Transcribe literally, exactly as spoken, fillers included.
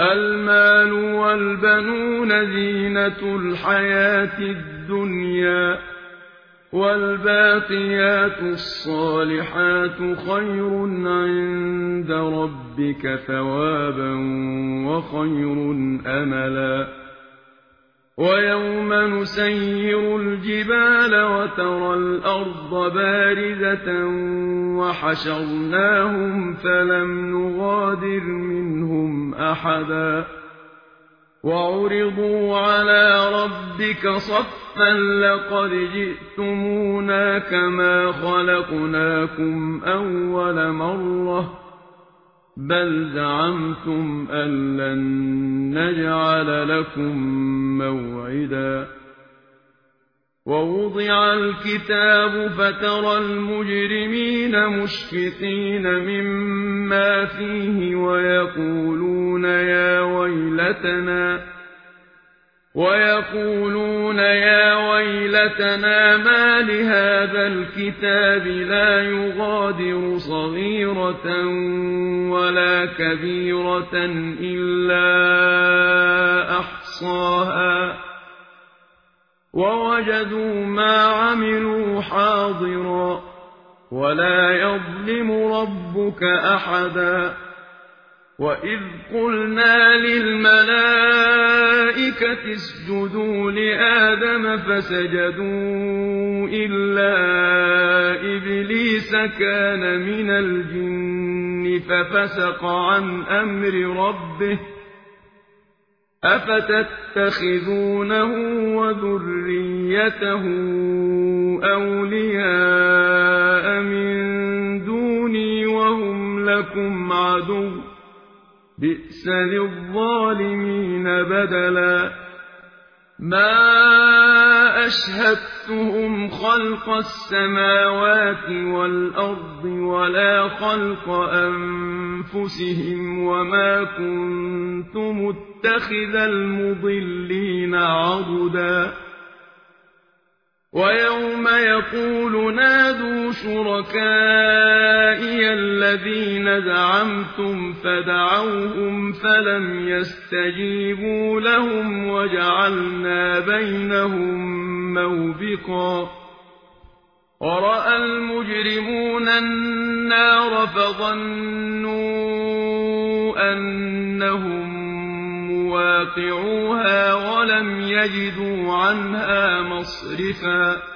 المال والبنون زينة الحياة الدنيا، والباقيات الصالحات خير عند ربك ثوابا وخير أملا. ويوم نسير الجبال وترى الأرض بارزة وحشرناهم فلم نغادر منهم أحدا، وعرضوا على ربك صفا لقد جئتمونا كما خلقناكم أول مرة بل زعمتم أن لن نجعل لكم موعدا. ووضع الكتاب فترى المجرمين مشفقين مما فيه ويقولون يا ويلتنا ويقولون يا ويلتنا ما لهذا الكتاب لا يغادر صغيرة ولا كبيرة إلا أحصاها ووجدوا ما عملوا حاضرا ولا يظلم ربك أحدا. وإذ قلنا للملائكة اسجدوا لآدم فسجدوا إلا إبليس كان من الجن ففسق عن أمر ربه أفتتخذونه وذريته أولياء من دوني وهم لكم عدو بئس للظالمين بدلا. ما أشهدتهم خلق السماوات والأرض ولا خلق أنفسهم وما كنت متخذ المضلين عضدا. ويوم يقول نادوا شركائي الذين زعمتم فدعوهم فلم يستجيبوا لهم وجعلنا بينهم موبقا. ورأى المجرمون النار فظنوا أنهم مواقعوها ولم يجدوا عنها مصرفا.